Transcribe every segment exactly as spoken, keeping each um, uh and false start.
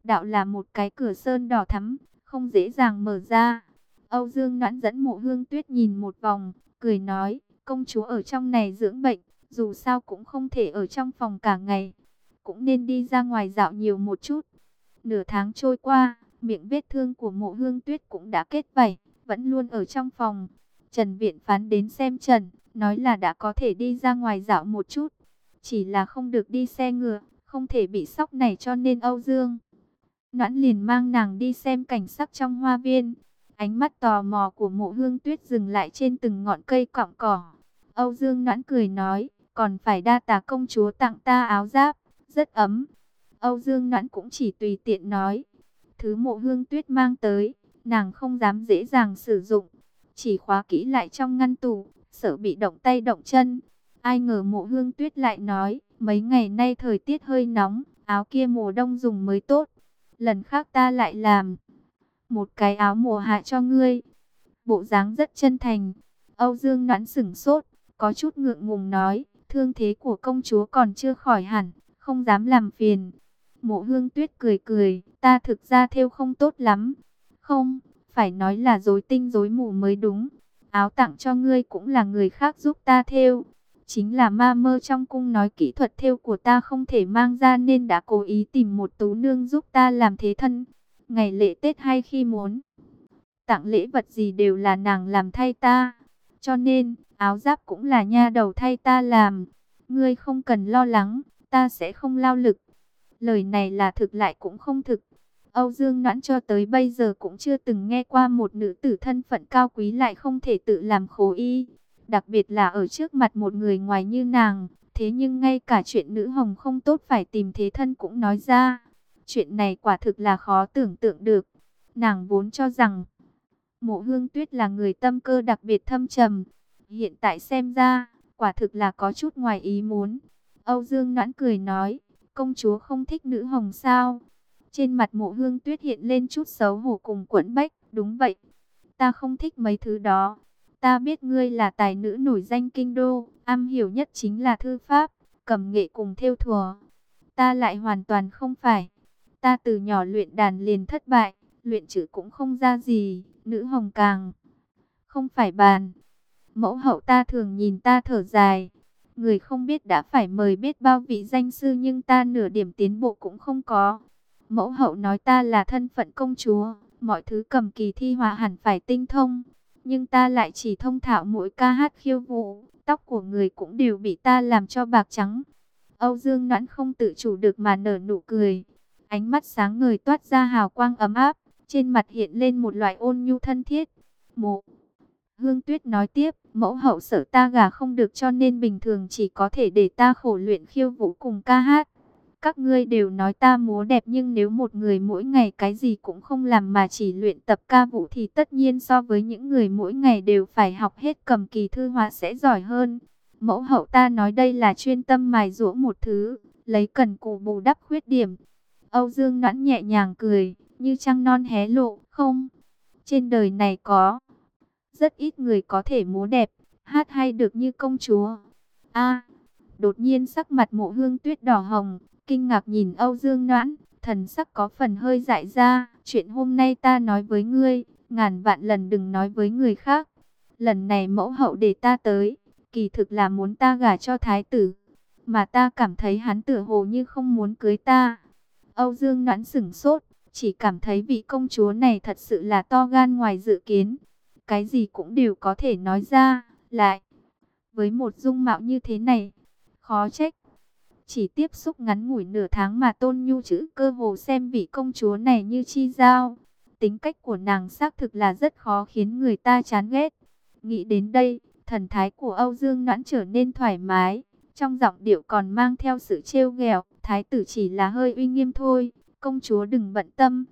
đạo là một cái cửa sơn đỏ thắm, không dễ dàng mở ra. Âu Dương Noãn dẫn Mộ Hương Tuyết nhìn một vòng, cười nói, công chúa ở trong này dưỡng bệnh, dù sao cũng không thể ở trong phòng cả ngày, cũng nên đi ra ngoài dạo nhiều một chút. Nửa tháng trôi qua, miệng vết thương của Mộ Hương Tuyết cũng đã kết vảy, vẫn luôn ở trong phòng. Trần Viện Phán đến xem Trần, nói là đã có thể đi ra ngoài dạo một chút, chỉ là không được đi xe ngựa, không thể bị sóc này, cho nên Âu Dương Noãn liền mang nàng đi xem cảnh sắc trong hoa viên. Ánh mắt tò mò của Mộ Hương Tuyết dừng lại trên từng ngọn cây cọng cỏ. Âu Dương Noãn cười nói, còn phải đa tạ công chúa tặng ta áo giáp, rất ấm. Âu Dương Noãn cũng chỉ tùy tiện nói, thứ Mộ Hương Tuyết mang tới, nàng không dám dễ dàng sử dụng, chỉ khóa kỹ lại trong ngăn tủ, sợ bị động tay động chân. Ai ngờ Mộ Hương Tuyết lại nói, mấy ngày nay thời tiết hơi nóng, áo kia mùa đông dùng mới tốt. Lần khác ta lại làm một cái áo mùa hạ cho ngươi. Bộ dáng rất chân thành. Âu Dương Noãn sửng sốt, có chút ngượng ngùng nói, thương thế của công chúa còn chưa khỏi hẳn, không dám làm phiền. Mộ Hương Tuyết cười cười, ta thực ra thêu không tốt lắm. Không, phải nói là rối tinh rối mù mới đúng. Áo tặng cho ngươi cũng là người khác giúp ta thêu. Chính là ma mơ trong cung nói kỹ thuật thêu của ta không thể mang ra, nên đã cố ý tìm một tú nương giúp ta làm thế thân. Ngày lễ Tết hay khi muốn tặng lễ vật gì đều là nàng làm thay ta. Cho nên, áo giáp cũng là nha đầu thay ta làm. Ngươi không cần lo lắng, ta sẽ không lao lực. Lời này là thực lại cũng không thực. Âu Dương Noãn cho tới bây giờ cũng chưa từng nghe qua một nữ tử thân phận cao quý lại không thể tự làm khố y. Đặc biệt là ở trước mặt một người ngoài như nàng. Thế nhưng ngay cả chuyện nữ hồng không tốt phải tìm thế thân cũng nói ra. Chuyện này quả thực là khó tưởng tượng được. Nàng vốn cho rằng Mộ Hương Tuyết là người tâm cơ đặc biệt thâm trầm. Hiện tại xem ra, quả thực là có chút ngoài ý muốn. Âu Dương Noãn cười nói, công chúa không thích nữ hồng sao? Trên mặt Mộ Hương Tuyết hiện lên chút xấu hổ cùng quẫn bách. Đúng vậy, ta không thích mấy thứ đó. Ta biết ngươi là tài nữ nổi danh kinh đô, am hiểu nhất chính là thư pháp, cầm nghệ cùng thêu thùa. Ta lại hoàn toàn không phải. Ta từ nhỏ luyện đàn liền thất bại, luyện chữ cũng không ra gì, nữ hồng càng không phải bàn. Mẫu hậu ta thường nhìn ta thở dài. Người không biết đã phải mời biết bao vị danh sư, nhưng ta nửa điểm tiến bộ cũng không có. Mẫu hậu nói ta là thân phận công chúa, mọi thứ cầm kỳ thi họa hẳn phải tinh thông. Nhưng ta lại chỉ thông thạo mỗi ca hát khiêu vũ, tóc của người cũng đều bị ta làm cho bạc trắng. Âu Dương Noãn không tự chủ được mà nở nụ cười. Ánh mắt sáng ngời toát ra hào quang ấm áp, trên mặt hiện lên một loại ôn nhu thân thiết. Mộ Hương Tuyết nói tiếp, mẫu hậu sợ ta gả không được, cho nên bình thường chỉ có thể để ta khổ luyện khiêu vũ cùng ca hát. Các ngươi đều nói ta múa đẹp, nhưng nếu một người mỗi ngày cái gì cũng không làm mà chỉ luyện tập ca vũ thì tất nhiên so với những người mỗi ngày đều phải học hết cầm kỳ thư họa sẽ giỏi hơn. Mẫu hậu ta nói đây là chuyên tâm mài giũa một thứ, lấy cần cù bù đắp khuyết điểm. Âu Dương Noãn nhẹ nhàng cười, như trăng non hé lộ, không, trên đời này có rất ít người có thể múa đẹp, hát hay được như công chúa. A, đột nhiên sắc mặt Mộ Hương Tuyết đỏ hồng, kinh ngạc nhìn Âu Dương Noãn, thần sắc có phần hơi dại ra. Chuyện hôm nay ta nói với ngươi, ngàn vạn lần đừng nói với người khác. Lần này mẫu hậu để ta tới, kỳ thực là muốn ta gả cho thái tử, mà ta cảm thấy hắn tựa hồ như không muốn cưới ta. Âu Dương Noãn sửng sốt, chỉ cảm thấy vị công chúa này thật sự là to gan ngoài dự kiến. Cái gì cũng đều có thể nói ra, lại với một dung mạo như thế này, khó trách. Chỉ tiếp xúc ngắn ngủi nửa tháng mà Tôn Nhu chữ cơ hồ xem vị công chúa này như chi giao. Tính cách của nàng xác thực là rất khó khiến người ta chán ghét. Nghĩ đến đây, thần thái của Âu Dương Noãn trở nên thoải mái. Trong giọng điệu còn mang theo sự trêu ghẹo, thái tử chỉ là hơi uy nghiêm thôi, công chúa đừng bận tâm.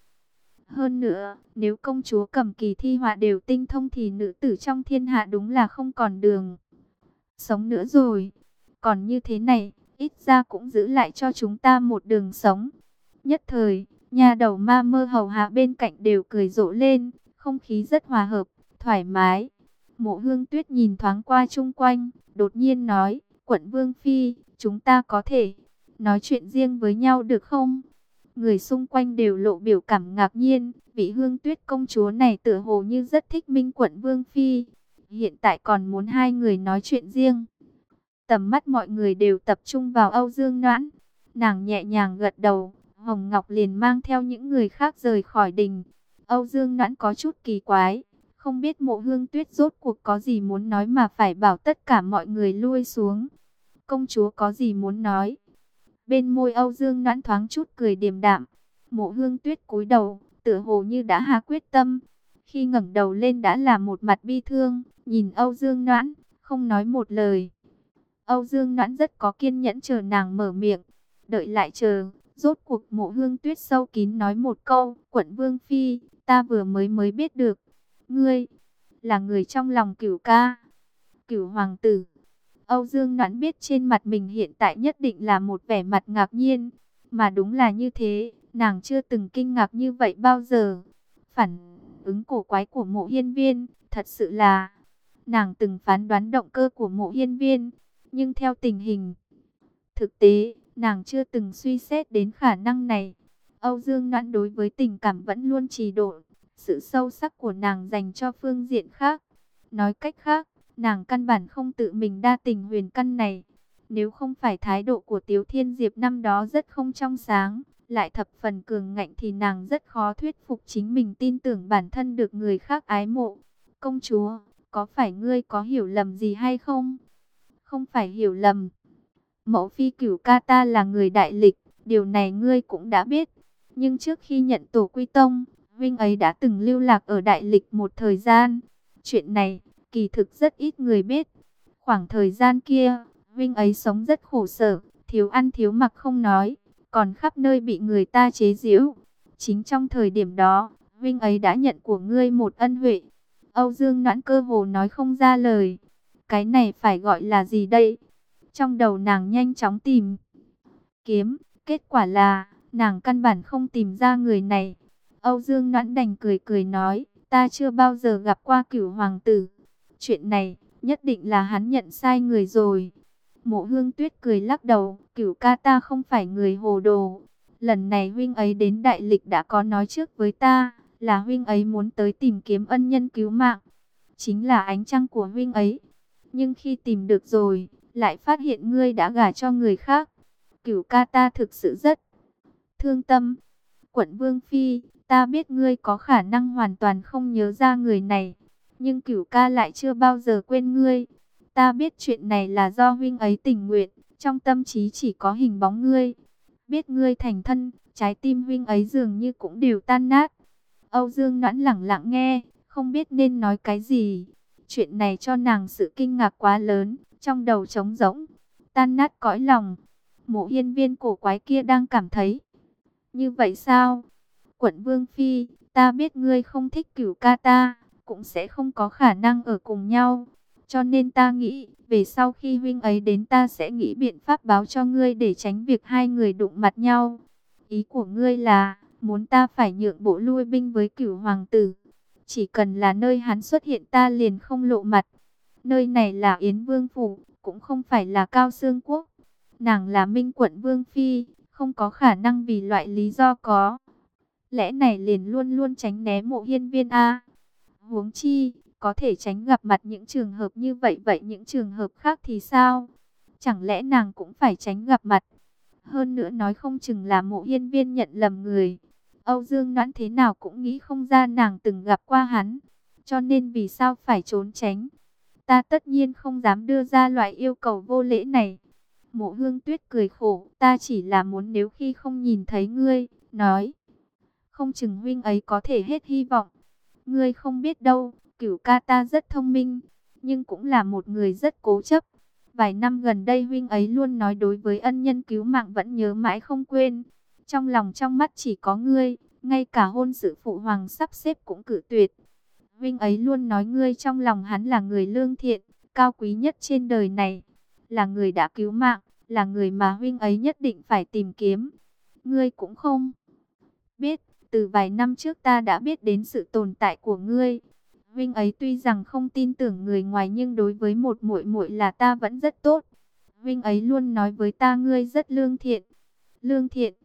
Hơn nữa, nếu công chúa cầm kỳ thi họa đều tinh thông thì nữ tử trong thiên hạ đúng là không còn đường sống nữa rồi. Còn như thế này, ít ra cũng giữ lại cho chúng ta một đường sống. Nhất thời, nhà đầu ma mơ hầu hạ bên cạnh đều cười rộ lên, không khí rất hòa hợp, thoải mái. Mộ Hương Tuyết nhìn thoáng qua chung quanh, đột nhiên nói, quận Vương Phi, chúng ta có thể nói chuyện riêng với nhau được không? Người xung quanh đều lộ biểu cảm ngạc nhiên, vị Hương Tuyết công chúa này tựa hồ như rất thích Minh quận Vương Phi. Hiện tại còn muốn hai người nói chuyện riêng. Tầm mắt mọi người đều tập trung vào Âu Dương Noãn. Nàng nhẹ nhàng gật đầu, Hồng Ngọc liền mang theo những người khác rời khỏi đình. Âu Dương Noãn có chút kỳ quái, không biết Mộ Hương Tuyết rốt cuộc có gì muốn nói mà phải bảo tất cả mọi người lui xuống. Công chúa có gì muốn nói? Bên môi Âu Dương Noãn thoáng chút cười điềm đạm. Mộ Hương Tuyết cúi đầu, tựa hồ như đã hạ quyết tâm. Khi ngẩng đầu lên đã là một mặt bi thương, nhìn Âu Dương Noãn, không nói một lời. Âu Dương Noãn rất có kiên nhẫn chờ nàng mở miệng, đợi lại chờ. Rốt cuộc Mộ Hương Tuyết sâu kín nói một câu, quận Vương Phi, ta vừa mới mới biết được, ngươi là người trong lòng Cửu ca, Cửu hoàng tử. Âu Dương Noãn biết trên mặt mình hiện tại nhất định là một vẻ mặt ngạc nhiên, mà đúng là như thế, nàng chưa từng kinh ngạc như vậy bao giờ. Phản ứng cổ quái của Mộ Hiên Viên, thật sự là, nàng từng phán đoán động cơ của Mộ Hiên Viên, nhưng theo tình hình thực tế, nàng chưa từng suy xét đến khả năng này. Âu Dương Noãn đối với tình cảm vẫn luôn trì độn, sự sâu sắc của nàng dành cho phương diện khác. Nói cách khác, nàng căn bản không tự mình đa tình huyền căn này. Nếu không phải thái độ của Tiếu Thiên Diệp năm đó rất không trong sáng, lại thập phần cường ngạnh thì nàng rất khó thuyết phục chính mình tin tưởng bản thân được người khác ái mộ. Công chúa, có phải ngươi có hiểu lầm gì hay không? Không phải hiểu lầm. Mẫu phi Cửu ca ta là người đại lịch, điều này ngươi cũng đã biết. Nhưng trước khi nhận tổ quy tông, huynh ấy đã từng lưu lạc ở đại lịch một thời gian. Chuyện này, kỳ thực rất ít người biết. Khoảng thời gian kia, huynh ấy sống rất khổ sở, thiếu ăn thiếu mặc không nói, còn khắp nơi bị người ta chế giễu. Chính trong thời điểm đó, huynh ấy đã nhận của ngươi một ân huệ. Âu Dương Noãn cơ hồ nói không ra lời. Cái này phải gọi là gì đây? Trong đầu nàng nhanh chóng tìm kiếm, kết quả là nàng căn bản không tìm ra người này. Âu Dương Noãn đành cười cười nói, ta chưa bao giờ gặp qua Cửu hoàng tử. Chuyện này, nhất định là hắn nhận sai người rồi. Mộ Hương Tuyết cười lắc đầu, Cửu ca ta không phải người hồ đồ. Lần này huynh ấy đến đại lịch đã có nói trước với ta, là huynh ấy muốn tới tìm kiếm ân nhân cứu mạng. Chính là ánh trăng của huynh ấy. Nhưng khi tìm được rồi, lại phát hiện ngươi đã gả cho người khác. Cửu ca ta thực sự rất thương tâm. Quận Vương Phi, ta biết ngươi có khả năng hoàn toàn không nhớ ra người này, nhưng Cửu ca lại chưa bao giờ quên ngươi. Ta biết chuyện này là do huynh ấy tình nguyện, trong tâm trí chỉ có hình bóng ngươi. Biết ngươi thành thân, trái tim huynh ấy dường như cũng đều tan nát. Âu Dương Noãn lẳng lặng nghe, không biết nên nói cái gì. Chuyện này cho nàng sự kinh ngạc quá lớn, trong đầu trống rỗng, tan nát cõi lòng. Mộ Hiên Viên cổ quái kia đang cảm thấy như vậy sao? Quận Vương Phi, ta biết ngươi không thích Cửu ca ta, cũng sẽ không có khả năng ở cùng nhau. Cho nên ta nghĩ, về sau khi huynh ấy đến ta sẽ nghĩ biện pháp báo cho ngươi để tránh việc hai người đụng mặt nhau. Ý của ngươi là, muốn ta phải nhượng bộ lui binh với Cửu hoàng tử. Chỉ cần là nơi hắn xuất hiện ta liền không lộ mặt. Nơi này là Yến Vương Phủ, cũng không phải là Cao Xương Quốc. Nàng là Minh quận Vương Phi, không có khả năng vì loại lý do có lẽ này liền luôn luôn tránh né Mộ Hiên Viên a. Huống chi, có thể tránh gặp mặt những trường hợp như vậy, vậy những trường hợp khác thì sao? Chẳng lẽ nàng cũng phải tránh gặp mặt? Hơn nữa nói không chừng là Mộ Hiên Viên nhận lầm người. Âu Dương Noãn thế nào cũng nghĩ không ra nàng từng gặp qua hắn, cho nên vì sao phải trốn tránh? Ta tất nhiên không dám đưa ra loại yêu cầu vô lễ này. Mộ Hương Tuyết cười khổ, ta chỉ là muốn nếu khi không nhìn thấy ngươi, nói, không chừng huynh ấy có thể hết hy vọng. Ngươi không biết đâu, Cửu ca ta rất thông minh, nhưng cũng là một người rất cố chấp. Vài năm gần đây huynh ấy luôn nói đối với ân nhân cứu mạng vẫn nhớ mãi không quên. Trong lòng trong mắt chỉ có ngươi, ngay cả hôn sự phụ hoàng sắp xếp cũng cử tuyệt. Huynh ấy luôn nói ngươi trong lòng hắn là người lương thiện, cao quý nhất trên đời này, là người đã cứu mạng, là người mà huynh ấy nhất định phải tìm kiếm. Ngươi cũng không biết, từ vài năm trước ta đã biết đến sự tồn tại của ngươi. Huynh ấy tuy rằng không tin tưởng người ngoài nhưng đối với một muội muội là ta vẫn rất tốt. Huynh ấy luôn nói với ta ngươi rất lương thiện. Lương thiện?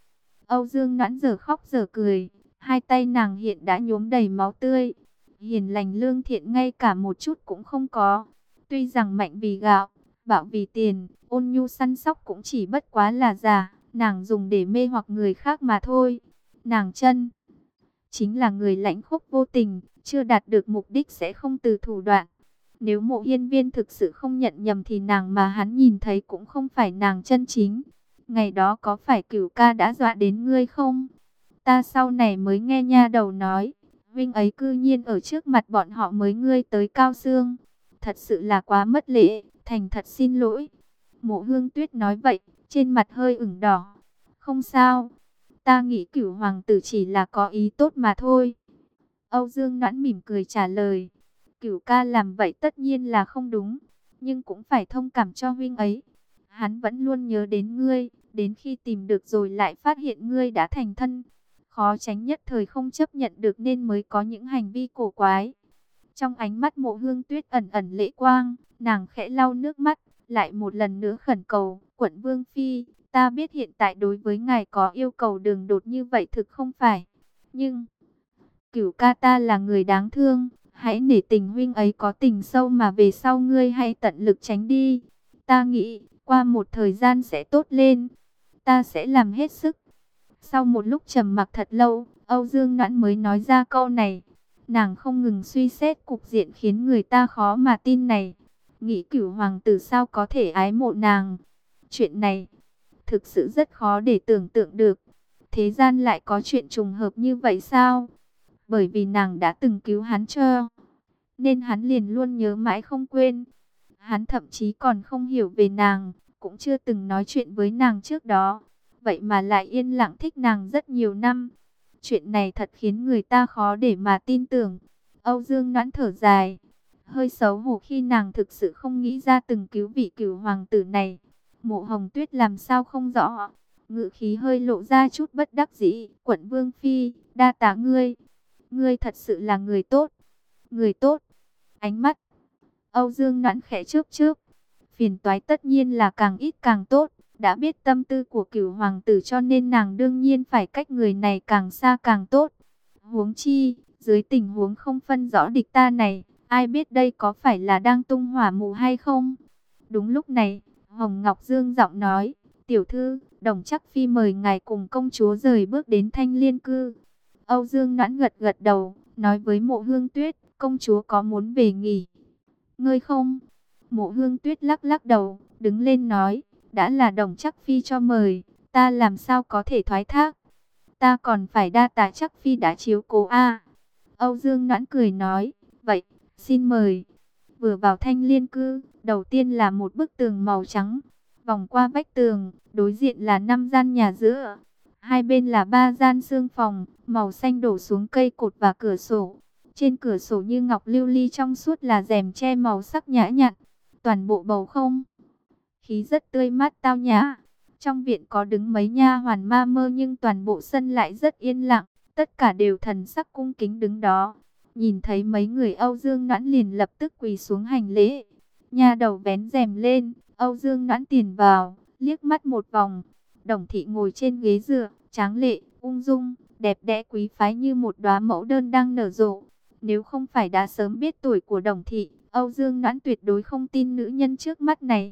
Âu Dương Noãn giờ khóc giờ cười, hai tay nàng hiện đã nhuốm đầy máu tươi. Hiền lành lương thiện ngay cả một chút cũng không có. Tuy rằng mạnh vì gạo, bạo vì tiền, ôn nhu săn sóc cũng chỉ bất quá là giả, nàng dùng để mê hoặc người khác mà thôi. Nàng chân chính là người lãnh khốc vô tình, chưa đạt được mục đích sẽ không từ thủ đoạn. Nếu Mộ Hiên Viên thực sự không nhận nhầm thì nàng mà hắn nhìn thấy cũng không phải nàng chân chính. Ngày đó có phải Cửu ca đã dọa đến ngươi không? Ta sau này mới nghe nha đầu nói, huynh ấy cư nhiên ở trước mặt bọn họ mới ngươi tới Cao Xương. Thật sự là quá mất lễ, thành thật xin lỗi. Mộ Hương Tuyết nói vậy, trên mặt hơi ửng đỏ. Không sao, ta nghĩ Cửu hoàng tử chỉ là có ý tốt mà thôi. Âu Dương Noãn mỉm cười trả lời. Cửu ca làm vậy tất nhiên là không đúng, nhưng cũng phải thông cảm cho huynh ấy. Hắn vẫn luôn nhớ đến ngươi, đến khi tìm được rồi lại phát hiện ngươi đã thành thân. Khó tránh nhất thời không chấp nhận được nên mới có những hành vi cổ quái. Trong ánh mắt Mộ Hương Tuyết ẩn ẩn lệ quang, nàng khẽ lau nước mắt, lại một lần nữa khẩn cầu, Quận Vương Phi, ta biết hiện tại đối với ngài có yêu cầu đường đột như vậy thực không phải. Nhưng, Cửu ca ta là người đáng thương, hãy nể tình huynh ấy có tình sâu mà về sau ngươi hãy tận lực tránh đi. Ta nghĩ, qua một thời gian sẽ tốt lên, ta sẽ làm hết sức. Sau một lúc trầm mặc thật lâu, Âu Dương Noãn mới nói ra câu này. Nàng không ngừng suy xét cục diện khiến người ta khó mà tin này. Nghĩ Cửu hoàng tử sao có thể ái mộ nàng. Chuyện này thực sự rất khó để tưởng tượng được. Thế gian lại có chuyện trùng hợp như vậy sao? Bởi vì nàng đã từng cứu hắn cho, nên hắn liền luôn nhớ mãi không quên. Hắn thậm chí còn không hiểu về nàng, cũng chưa từng nói chuyện với nàng trước đó. Vậy mà lại yên lặng thích nàng rất nhiều năm. Chuyện này thật khiến người ta khó để mà tin tưởng. Âu Dương Noãn thở dài, hơi xấu hổ khi nàng thực sự không nghĩ ra từng cứu vị Cửu hoàng tử này. Mộ Hồng Tuyết làm sao không rõ, ngữ khí hơi lộ ra chút bất đắc dĩ. Quận Vương Phi, đa tạ ngươi. Ngươi thật sự là người tốt. Người tốt. Ánh mắt Âu Dương Noãn khẽ chớp chớp. Phiền toái tất nhiên là càng ít càng tốt. Đã biết tâm tư của Cửu hoàng tử cho nên nàng đương nhiên phải cách người này càng xa càng tốt. Huống chi, dưới tình huống không phân rõ địch ta này, ai biết đây có phải là đang tung hỏa mù hay không? Đúng lúc này, Hồng Ngọc Dương giọng nói, tiểu thư, Đồng Chắc Phi mời ngài cùng công chúa rời bước đến Thanh Liên Cư. Âu Dương Noãn gật gật đầu, nói với Mộ Hương Tuyết, công chúa có muốn về nghỉ ngơi không? Mộ Hương Tuyết lắc lắc đầu, đứng lên nói, đã là Đồng Chắc Phi cho mời, ta làm sao có thể thoái thác? Ta còn phải đa tạ Chắc Phi đã chiếu cố a. Âu Dương Noãn cười nói, vậy, xin mời. Vừa vào Thanh Liên Cư, đầu tiên là một bức tường màu trắng, vòng qua vách tường, đối diện là năm gian nhà giữa. Hai bên là ba gian xương phòng, màu xanh đổ xuống cây cột và cửa sổ. Trên cửa sổ như ngọc lưu ly trong suốt là rèm che màu sắc nhã nhặn. Toàn bộ bầu không khí rất tươi mát tao nhã. Trong viện có đứng mấy nha hoàn ma mơ nhưng toàn bộ sân lại rất yên lặng. Tất cả đều thần sắc cung kính đứng đó. Nhìn thấy mấy người Âu Dương Noãn liền lập tức quỳ xuống hành lễ. Nha đầu vén rèm lên, Âu Dương Noãn tiền vào, liếc mắt một vòng. Đồng thị ngồi trên ghế dựa, tráng lệ, ung dung, đẹp đẽ quý phái như một đóa mẫu đơn đang nở rộ. Nếu không phải đã sớm biết tuổi của Đồng thị, Âu Dương Noãn tuyệt đối không tin nữ nhân trước mắt này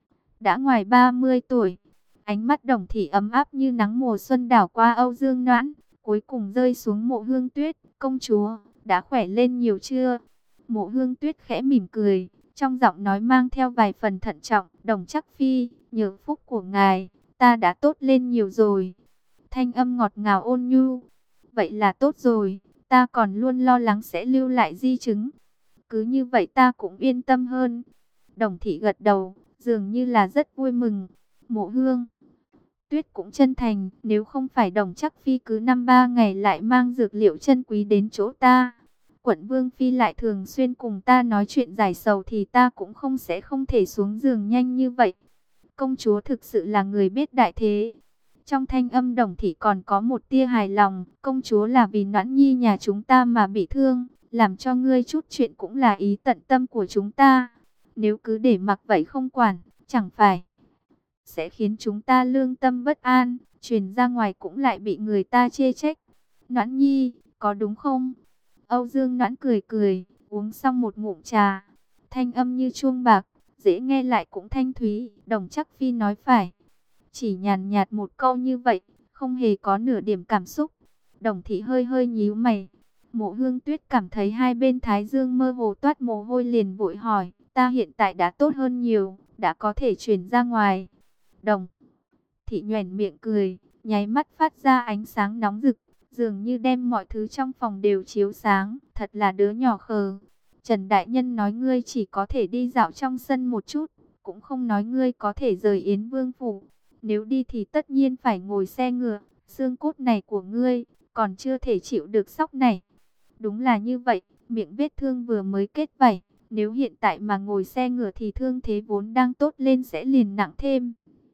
đã ngoài ba mươi tuổi. Ánh mắt Đồng thị ấm áp như nắng mùa xuân đảo qua Âu Dương Noãn, cuối cùng rơi xuống Mộ Hương Tuyết. Công chúa, đã khỏe lên nhiều chưa? Mộ Hương Tuyết khẽ mỉm cười, trong giọng nói mang theo vài phần thận trọng. Đồng Chắc Phi, nhờ phúc của ngài, ta đã tốt lên nhiều rồi. Thanh âm ngọt ngào ôn nhu. Vậy là tốt rồi, ta còn luôn lo lắng sẽ lưu lại di chứng. Cứ như vậy ta cũng yên tâm hơn. Đồng thị gật đầu, dường như là rất vui mừng. Mộ Hương Tuyết cũng chân thành, nếu không phải Đồng Chắc Phi cứ năm ba ngày lại mang dược liệu chân quý đến chỗ ta, Quận Vương Phi lại thường xuyên cùng ta nói chuyện giải sầu thì ta cũng không sẽ không thể xuống giường nhanh như vậy. Công chúa thực sự là người biết đại thế. Trong thanh âm Đồng thị còn có một tia hài lòng. Công chúa là vì Noãn Nhi nhà chúng ta mà bị thương, làm cho ngươi chút chuyện cũng là ý tận tâm của chúng ta. Nếu cứ để mặc vậy không quản, chẳng phải sẽ khiến chúng ta lương tâm bất an. truyền ra ngoài cũng lại bị người ta chê trách. Noãn Nhi, có đúng không? Âu Dương Noãn cười cười, uống xong một ngụm trà, thanh âm như chuông bạc, dễ nghe lại cũng thanh thúy. Đồng Chắc Phi nói phải. Chỉ nhàn nhạt một câu như vậy, không hề có nửa điểm cảm xúc. Đồng Thị hơi hơi nhíu mày. Mộ Hương Tuyết cảm thấy hai bên thái dương mơ hồ toát mồ hôi, liền vội hỏi, ta hiện tại đã tốt hơn nhiều, đã có thể truyền ra ngoài. Đồng Thị nhoẻn miệng cười, nháy mắt phát ra ánh sáng nóng rực, dường như đem mọi thứ trong phòng đều chiếu sáng. Thật là đứa nhỏ khờ. Trần Đại Nhân nói ngươi chỉ có thể đi dạo trong sân một chút, cũng không nói ngươi có thể rời Yến Vương phủ. Nếu đi thì tất nhiên phải ngồi xe ngựa, xương cốt này của ngươi còn chưa thể chịu được sóc này. Đúng là như vậy, miệng vết thương vừa mới kết vảy, nếu hiện tại mà ngồi xe ngựa thì thương thế vốn đang tốt lên sẽ liền nặng thêm.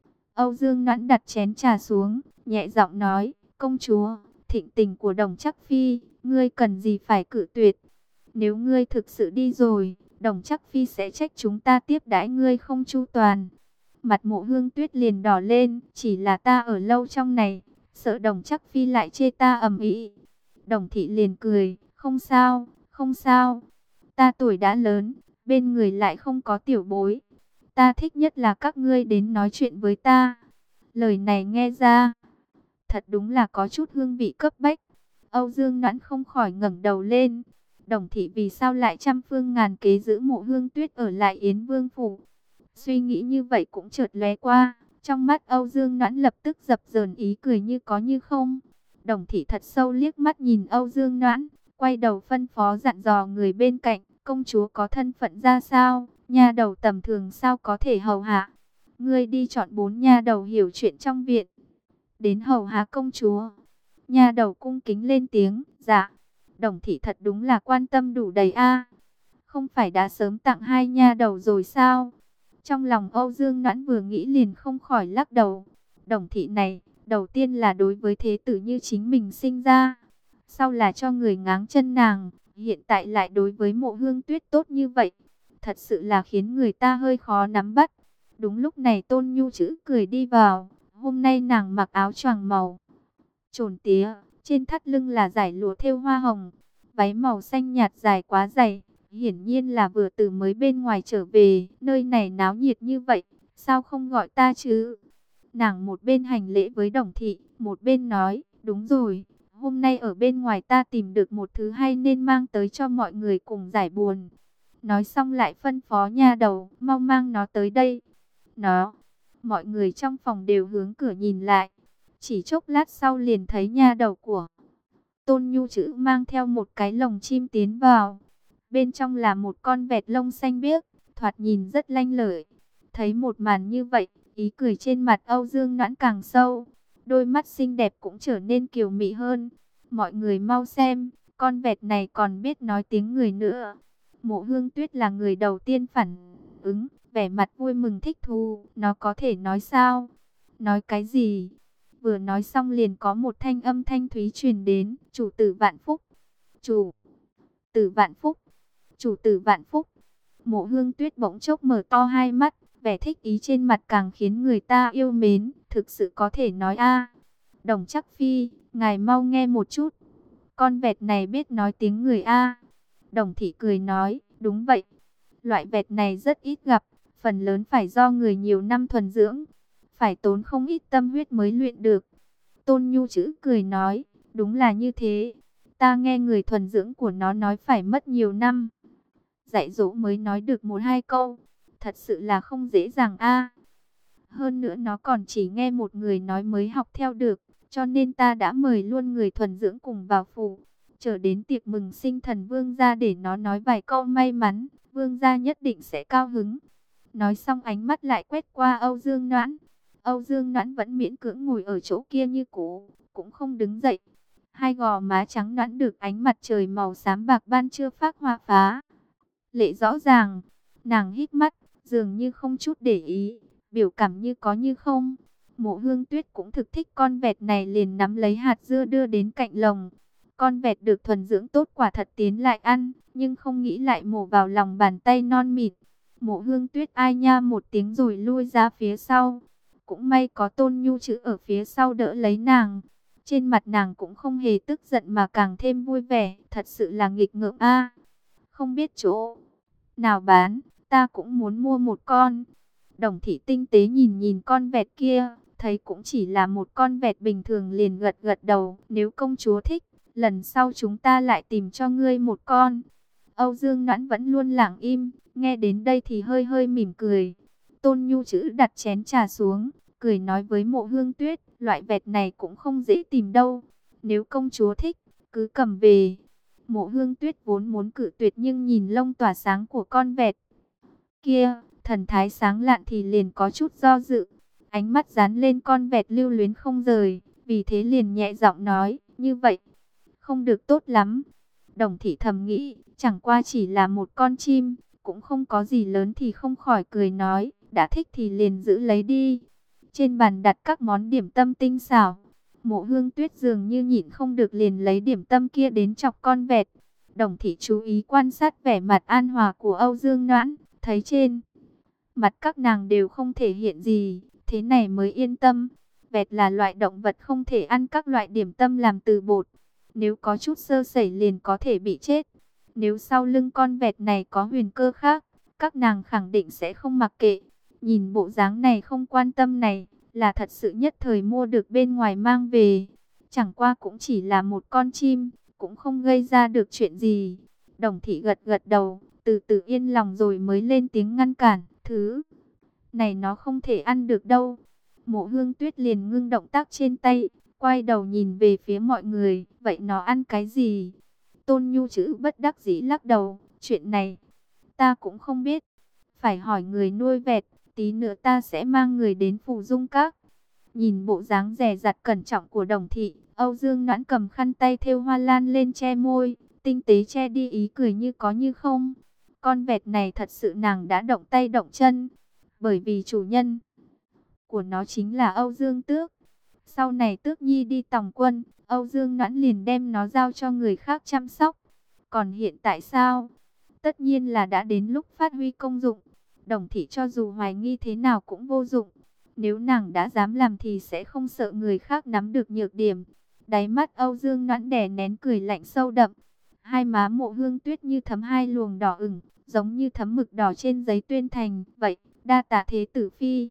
Âu Dương Noãn đặt chén trà xuống, nhẹ giọng nói, công chúa, thịnh tình của Đồng Chắc Phi, ngươi cần gì phải cự tuyệt. Nếu ngươi thực sự đi rồi, Đồng Chắc Phi sẽ trách chúng ta tiếp đãi ngươi không chu toàn. Mặt Mộ Hương Tuyết liền đỏ lên, chỉ là ta ở lâu trong này, sợ Đồng Chắc Phi lại chê ta ầm ĩ. Đồng Thị liền cười, không sao, không sao. Ta tuổi đã lớn, bên người lại không có tiểu bối. Ta thích nhất là các ngươi đến nói chuyện với ta. Lời này nghe ra, thật đúng là có chút hương vị cấp bách. Âu Dương Noãn không khỏi ngẩng đầu lên. Đồng Thị vì sao lại trăm phương ngàn kế giữ Mộ Hương Tuyết ở lại Yến Vương phủ? Suy nghĩ như vậy cũng chợt lóe qua, trong mắt Âu Dương Noãn lập tức dập dờn ý cười như có như không. Đồng Thị thật sâu liếc mắt nhìn Âu Dương Noãn, quay đầu phân phó dặn dò người bên cạnh, công chúa có thân phận ra sao, nha đầu tầm thường sao có thể hầu hạ. Ngươi đi chọn bốn nha đầu hiểu chuyện trong viện, đến hầu hạ công chúa. Nha đầu cung kính lên tiếng, dạ. Đồng Thị thật đúng là quan tâm đủ đầy a. Không phải đã sớm tặng hai nha đầu rồi sao? Trong lòng Âu Dương Noãn vừa nghĩ liền không khỏi lắc đầu. Đồng Thị này, đầu tiên là đối với thế tử như chính mình sinh ra, sau là cho người ngáng chân nàng, hiện tại lại đối với Mộ Hương Tuyết tốt như vậy. Thật sự là khiến người ta hơi khó nắm bắt. Đúng lúc này Tôn Nhu chữ cười đi vào. Hôm nay nàng mặc áo choàng màu trồn tía, trên thắt lưng là dải lụa thêu hoa hồng, váy màu xanh nhạt dài quá dày. Hiển nhiên là vừa từ mới bên ngoài trở về. Nơi này náo nhiệt như vậy, sao không gọi ta chứ? Nàng một bên hành lễ với Đồng Thị, một bên nói, đúng rồi, hôm nay ở bên ngoài ta tìm được một thứ hay nên mang tới cho mọi người cùng giải buồn. Nói xong lại phân phó nha đầu, mau mang nó tới đây. Nó, mọi người trong phòng đều hướng cửa nhìn lại. Chỉ chốc lát sau liền thấy nha đầu của Tôn Nhu chữ mang theo một cái lồng chim tiến vào. Bên trong là một con vẹt lông xanh biếc, thoạt nhìn rất lanh lợi. Thấy một màn như vậy, ý cười trên mặt Âu Dương Noãn càng sâu, đôi mắt xinh đẹp cũng trở nên kiều mị hơn. Mọi người mau xem, con vẹt này còn biết nói tiếng người nữa. Mộ Hương Tuyết là người đầu tiên phản ứng, vẻ mặt vui mừng thích thú. Nó có thể nói sao? Nói cái gì? Vừa nói xong liền có một thanh âm thanh thúy truyền đến, chủ tử vạn phúc. Chủ tử vạn phúc. Chủ tử vạn phúc. Mộ Hương Tuyết bỗng chốc mở to hai mắt, vẻ thích ý trên mặt càng khiến người ta yêu mến, thực sự có thể nói a. Đồng Chắc Phi, ngài mau nghe một chút. Con vẹt này biết nói tiếng người a. Đồng Thị cười nói, đúng vậy. Loại vẹt này rất ít gặp, phần lớn phải do người nhiều năm thuần dưỡng, phải tốn không ít tâm huyết mới luyện được. Tôn Nhu chữ cười nói, đúng là như thế. Ta nghe người thuần dưỡng của nó nói phải mất nhiều năm, dạy dỗ mới nói được một hai câu. Thật sự là không dễ dàng a. Hơn nữa nó còn chỉ nghe một người nói mới học theo được, cho nên ta đã mời luôn người thuần dưỡng cùng vào phủ, chờ đến tiệc mừng sinh thần vương gia để nó nói vài câu may mắn, vương gia nhất định sẽ cao hứng. Nói xong ánh mắt lại quét qua Âu Dương Noãn. Âu Dương Noãn vẫn miễn cưỡng ngồi ở chỗ kia như cũ, cũng không đứng dậy. Hai gò má trắng nõn được ánh mặt trời màu xám bạc ban trưa phác hoa phá lệ rõ ràng. Nàng hít mắt, dường như không chút để ý, biểu cảm như có như không. Mộ Hương Tuyết cũng thực thích con vẹt này, liền nắm lấy hạt dưa đưa đến cạnh lồng. Con vẹt được thuần dưỡng tốt quả thật tiến lại ăn, nhưng không nghĩ lại mổ vào lòng bàn tay non mịn. Mộ Hương Tuyết ai nha một tiếng rồi lui ra phía sau. Cũng may có Tôn Nhu Chữ ở phía sau đỡ lấy nàng. Trên mặt nàng cũng không hề tức giận mà càng thêm vui vẻ. Thật sự là nghịch ngợm a. Không biết chỗ nào bán, ta cũng muốn mua một con. Đồng Thị tinh tế nhìn nhìn con vẹt kia, thấy cũng chỉ là một con vẹt bình thường, liền gật gật đầu. Nếu công chúa thích, lần sau chúng ta lại tìm cho ngươi một con. Âu Dương Noãn vẫn luôn lặng im, nghe đến đây thì hơi hơi mỉm cười. Tôn Nhu Chữ đặt chén trà xuống, cười nói với Mộ Hương Tuyết, loại vẹt này cũng không dễ tìm đâu. Nếu công chúa thích, cứ cầm về. Mộ Hương Tuyết vốn muốn cự tuyệt, nhưng nhìn lông tỏa sáng của con vẹt kia, thần thái sáng lạn thì liền có chút do dự. Ánh mắt dán lên con vẹt lưu luyến không rời, vì thế liền nhẹ giọng nói, như vậy không được tốt lắm. Đồng Thị thầm nghĩ, chẳng qua chỉ là một con chim, cũng không có gì lớn, thì không khỏi cười nói, đã thích thì liền giữ lấy đi. Trên bàn đặt các món điểm tâm tinh xảo. Mộ Hương Tuyết dường như nhịn không được, liền lấy điểm tâm kia đến chọc con vẹt. Đồng Thị chú ý quan sát vẻ mặt an hòa của Âu Dương Noãn, thấy trên mặt các nàng đều không thể hiện gì, thế này mới yên tâm. Vẹt là loại động vật không thể ăn các loại điểm tâm làm từ bột, nếu có chút sơ sẩy liền có thể bị chết. Nếu sau lưng con vẹt này có huyền cơ khác, các nàng khẳng định sẽ không mặc kệ. Nhìn bộ dáng này không quan tâm này, là thật sự nhất thời mua được bên ngoài mang về. Chẳng qua cũng chỉ là một con chim, cũng không gây ra được chuyện gì. Đồng Thị gật gật đầu, từ từ yên lòng rồi mới lên tiếng ngăn cản. Thứ này nó không thể ăn được đâu. Mộ Hương Tuyết liền ngưng động tác trên tay, quay đầu nhìn về phía mọi người. Vậy nó ăn cái gì? Tôn Nhu Chữ bất đắc dĩ lắc đầu. Chuyện này ta cũng không biết, phải hỏi người nuôi vẹt. Tí nữa ta sẽ mang người đến Phù Dung Các. Nhìn bộ dáng dè dặt cẩn trọng của Đồng Thị, Âu Dương Noãn cầm khăn tay thêu hoa lan lên che môi, tinh tế che đi ý cười như có như không. Con vẹt này thật sự nàng đã động tay động chân, bởi vì chủ nhân của nó chính là Âu Dương Tước. Sau này Tước Nhi đi tòng quân, Âu Dương Noãn liền đem nó giao cho người khác chăm sóc. Còn hiện tại sao? Tất nhiên là đã đến lúc phát huy công dụng. Đồng Thị cho dù hoài nghi thế nào cũng vô dụng. Nếu nàng đã dám làm thì sẽ không sợ người khác nắm được nhược điểm. Đáy mắt Âu Dương Noãn đè nén cười lạnh sâu đậm. Hai má Mộ Hương Tuyết như thấm hai luồng đỏ ửng, giống như thấm mực đỏ trên giấy tuyên thành. Vậy, đa tạ thế tử phi.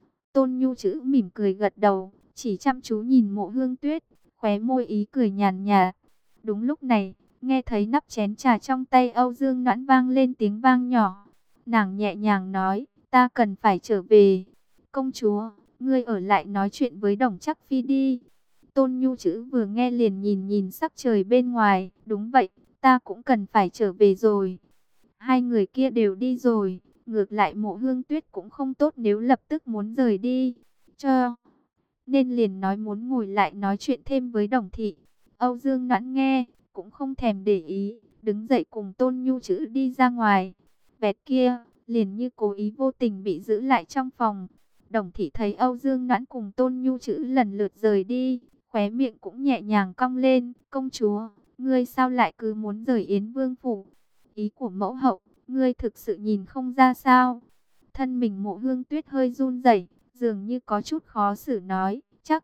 Tôn Nhu Chữ mỉm cười gật đầu, chỉ chăm chú nhìn Mộ Hương Tuyết, khóe môi ý cười nhàn nhạt. Đúng lúc này, nghe thấy nắp chén trà trong tay Âu Dương Noãn vang lên tiếng vang nhỏ. Nàng nhẹ nhàng nói, ta cần phải trở về. Công chúa, ngươi ở lại nói chuyện với Đồng Chắc Phi đi. Tôn Nhu Chữ vừa nghe liền nhìn nhìn sắc trời bên ngoài. Đúng vậy, ta cũng cần phải trở về rồi. Hai người kia đều đi rồi. Ngược lại Mộ Hương Tuyết cũng không tốt nếu lập tức muốn rời đi. Cho nên liền nói muốn ngồi lại nói chuyện thêm với Đồng Thị. Âu Dương Noãn nghe, cũng không thèm để ý, đứng dậy cùng Tôn Nhu Chữ đi ra ngoài. Vẹt kia, liền như cố ý vô tình bị giữ lại trong phòng. Đồng Thị thấy Âu Dương Noãn cùng Tôn Nhu Chữ lần lượt rời đi, khóe miệng cũng nhẹ nhàng cong lên. Công chúa, ngươi sao lại cứ muốn rời Yến Vương phủ? Ý của mẫu hậu, ngươi thực sự nhìn không ra sao? Thân mình Mộ Hương Tuyết hơi run rẩy, dường như có chút khó xử nói, chắc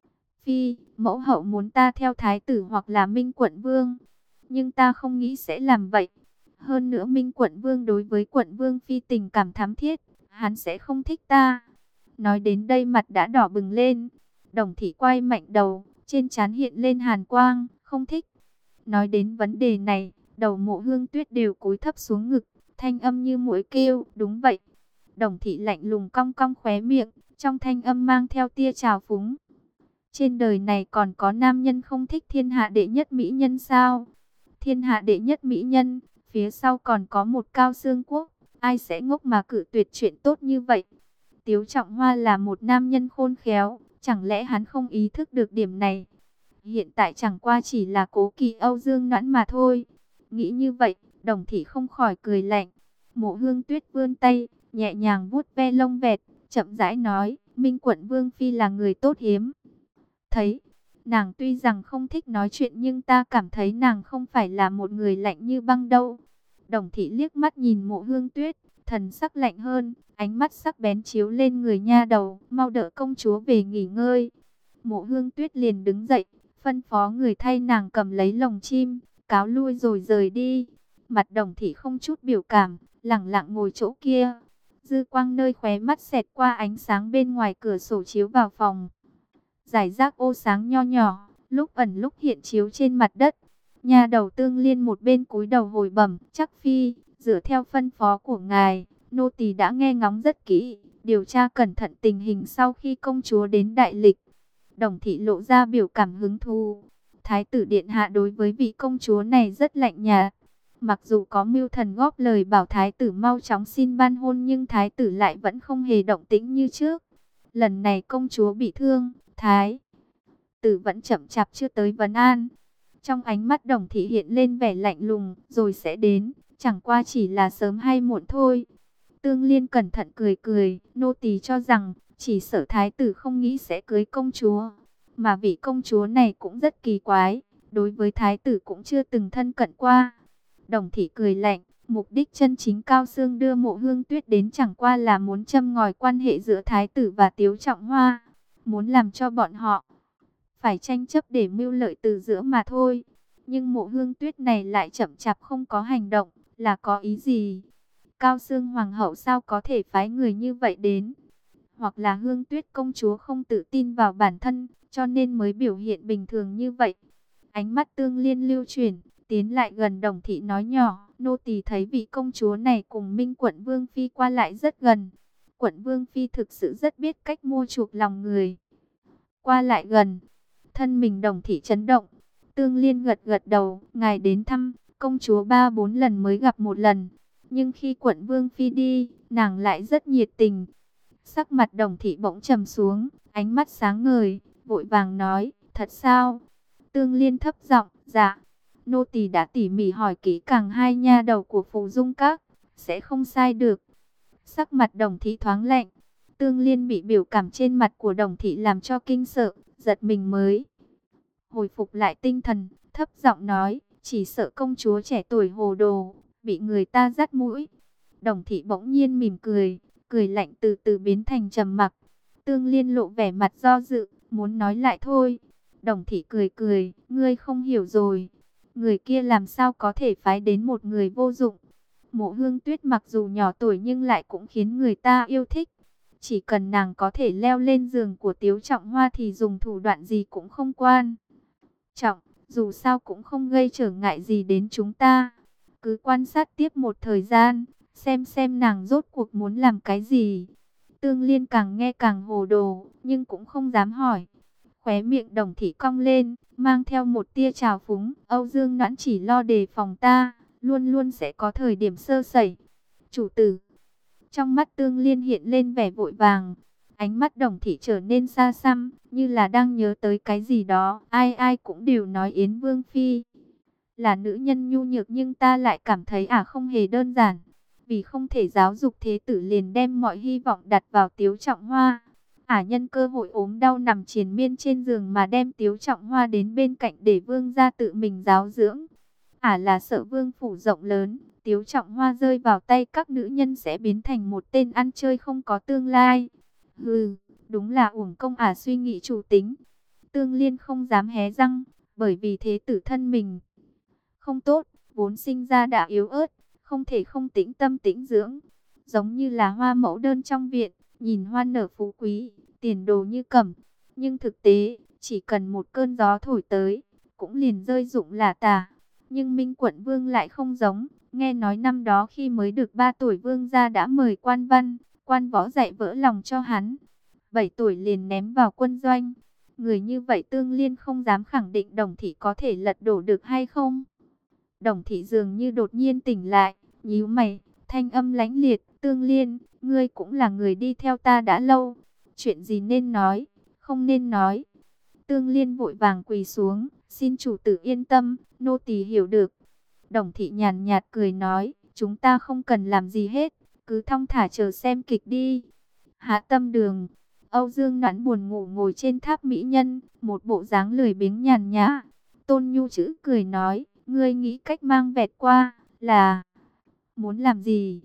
Phi, mẫu hậu muốn ta theo thái tử hoặc là Minh Quận Vương, nhưng ta không nghĩ sẽ làm vậy. Hơn nữa Minh Quận Vương đối với Quận Vương Phi tình cảm thắm thiết, hắn sẽ không thích ta. Nói đến đây mặt đã đỏ bừng lên. Đồng Thị quay mạnh đầu, trên trán hiện lên hàn quang, không thích. Nói đến vấn đề này, đầu Mộ Hương Tuyết đều cúi thấp xuống ngực, thanh âm như muỗi kêu, đúng vậy. Đồng Thị lạnh lùng cong cong khóe miệng, trong thanh âm mang theo tia trào phúng. Trên đời này còn có nam nhân không thích thiên hạ đệ nhất mỹ nhân sao? Thiên hạ đệ nhất mỹ nhân, phía sau còn có một Cao Xương Quốc, ai sẽ ngốc mà cự tuyệt chuyện tốt như vậy? Tiếu Trọng Hoa là một nam nhân khôn khéo, chẳng lẽ hắn không ý thức được điểm này? Hiện tại chẳng qua chỉ là cố kỵ Âu Dương Noãn mà thôi. Nghĩ như vậy, Đồng Thị không khỏi cười lạnh. Mộ Hương Tuyết vươn tay, nhẹ nhàng vuốt ve lông vẹt, chậm rãi nói, Minh Quận Vương Phi là người tốt hiếm thấy. Nàng tuy rằng không thích nói chuyện nhưng ta cảm thấy nàng không phải là một người lạnh như băng đâu. Đồng Thị liếc mắt nhìn Mộ Hương Tuyết, thần sắc lạnh hơn, ánh mắt sắc bén chiếu lên người nha đầu, mau đỡ công chúa về nghỉ ngơi. Mộ Hương Tuyết liền đứng dậy, phân phó người thay nàng cầm lấy lồng chim, cáo lui rồi rời đi. Mặt Đồng Thị không chút biểu cảm, lẳng lặng ngồi chỗ kia. Dư quang nơi khóe mắt xẹt qua ánh sáng bên ngoài cửa sổ chiếu vào phòng. Giải rác ô sáng nho nhỏ, lúc ẩn lúc hiện chiếu trên mặt đất. Nha đầu Tương Liên một bên cúi đầu hồi bẩm, chắc phi, dựa theo phân phó của ngài, nô tỳ đã nghe ngóng rất kỹ, điều tra cẩn thận tình hình sau khi công chúa đến đại lịch. Đồng Thị lộ ra biểu cảm hứng thú. Thái tử điện hạ đối với vị công chúa này rất lạnh nhạt. Mặc dù có mưu thần góp lời bảo thái tử mau chóng xin ban hôn, nhưng thái tử lại vẫn không hề động tĩnh như trước. Lần này công chúa bị thương, thái tử vẫn chậm chạp chưa tới vấn an. Trong ánh mắt Đồng Thị hiện lên vẻ lạnh lùng, rồi sẽ đến, chẳng qua chỉ là sớm hay muộn thôi. Tương Liên cẩn thận cười cười, nô tỳ cho rằng chỉ sợ thái tử không nghĩ sẽ cưới công chúa, mà vị công chúa này cũng rất kỳ quái, đối với thái tử cũng chưa từng thân cận qua. Đồng Thị cười lạnh, mục đích chân chính Cao Xương đưa Mộ Hương Tuyết đến chẳng qua là muốn châm ngòi quan hệ giữa thái tử và Tiếu Trọng Hoa, muốn làm cho bọn họ phải tranh chấp để mưu lợi từ giữa mà thôi. Nhưng Mộ Hương Tuyết này lại chậm chạp không có hành động, là có ý gì? Cao Xương hoàng hậu sao có thể phái người như vậy đến? Hoặc là Hương Tuyết công chúa không tự tin vào bản thân, cho nên mới biểu hiện bình thường như vậy. Ánh mắt Tương Liên lưu chuyển, tiến lại gần Đồng Thị nói nhỏ, nô tỳ thấy vị công chúa này cùng Minh quận Vương Phi qua lại rất gần. Quận Vương Phi thực sự rất biết cách mua chuộc lòng người. Qua lại gần, thân mình Đồng Thị chấn động. Tương Liên gật gật đầu, ngài đến thăm, công chúa ba bốn lần mới gặp một lần. Nhưng khi quận Vương Phi đi, nàng lại rất nhiệt tình. Sắc mặt Đồng Thị bỗng trầm xuống, ánh mắt sáng ngời, vội vàng nói, thật sao? Tương Liên thấp giọng, dạ. Nô tỳ đã tỉ mỉ hỏi kỹ càng hai nha đầu của Phù Dung Các, sẽ không sai được. Sắc mặt Đồng Thị thoáng lạnh. Tương Liên bị biểu cảm trên mặt của Đồng Thị làm cho kinh sợ, giật mình mới hồi phục lại tinh thần, thấp giọng nói, chỉ sợ công chúa trẻ tuổi hồ đồ, bị người ta dắt mũi. Đồng Thị bỗng nhiên mỉm cười, cười lạnh từ từ biến thành trầm mặc. Tương Liên lộ vẻ mặt do dự, muốn nói lại thôi. Đồng Thị cười cười, ngươi không hiểu rồi. Người kia làm sao có thể phái đến một người vô dụng. Mộ Hương Tuyết mặc dù nhỏ tuổi nhưng lại cũng khiến người ta yêu thích. Chỉ cần nàng có thể leo lên giường của Tiếu Trọng Hoa thì dùng thủ đoạn gì cũng không quan trọng, dù sao cũng không gây trở ngại gì đến chúng ta. Cứ quan sát tiếp một thời gian, xem xem nàng rốt cuộc muốn làm cái gì. Tương Liên càng nghe càng hồ đồ, nhưng cũng không dám hỏi. Khóe miệng Đồng Thị cong lên, mang theo một tia trào phúng. Âu Dương Noãn chỉ lo đề phòng ta, luôn luôn sẽ có thời điểm sơ sẩy. Chủ tử. Trong mắt Tương Liên hiện lên vẻ vội vàng. Ánh mắt Đồng Thị trở nên xa xăm, như là đang nhớ tới cái gì đó. Ai ai cũng đều nói Yến Vương Phi là nữ nhân nhu nhược, nhưng ta lại cảm thấy ả không hề đơn giản. Vì không thể giáo dục thế tử liền đem mọi hy vọng đặt vào Tiếu Trọng Hoa. Ả nhân cơ hội ốm đau nằm triền miên trên giường mà đem Tiếu Trọng Hoa đến bên cạnh để vương gia tự mình giáo dưỡng. Ả là sợ vương phủ rộng lớn, Tiếu Trọng Hoa rơi vào tay các nữ nhân sẽ biến thành một tên ăn chơi không có tương lai. Hừ, đúng là uổng công ả suy nghĩ chủ tính. Tương Liên không dám hé răng, bởi vì thế tử thân mình không tốt, vốn sinh ra đã yếu ớt, không thể không tĩnh tâm tĩnh dưỡng. Giống như là hoa mẫu đơn trong viện, nhìn hoa nở phú quý, tiền đồ như cẩm. Nhưng thực tế, chỉ cần một cơn gió thổi tới, cũng liền rơi rụng lả tả. Nhưng Minh quận vương lại không giống, nghe nói năm đó khi mới được ba tuổi vương gia đã mời quan văn, quan võ dạy vỡ lòng cho hắn. bảy tuổi liền ném vào quân doanh. Người như vậy Tương Liên không dám khẳng định Đồng Thị có thể lật đổ được hay không. Đồng Thị dường như đột nhiên tỉnh lại, nhíu mày, thanh âm lãnh liệt, Tương Liên, ngươi cũng là người đi theo ta đã lâu. Chuyện gì nên nói, không nên nói. Tương Liên vội vàng quỳ xuống, xin chủ tử yên tâm, nô tỳ hiểu được. Đồng Thị nhàn nhạt cười nói, chúng ta không cần làm gì hết, cứ thong thả chờ xem kịch đi. Hạ Tâm Đường, Âu Dương Noãn buồn ngủ ngồi trên tháp mỹ nhân, một bộ dáng lười biếng nhàn nhã. Tôn Nhu chữ cười nói, ngươi nghĩ cách mang vẹt qua, là muốn làm gì?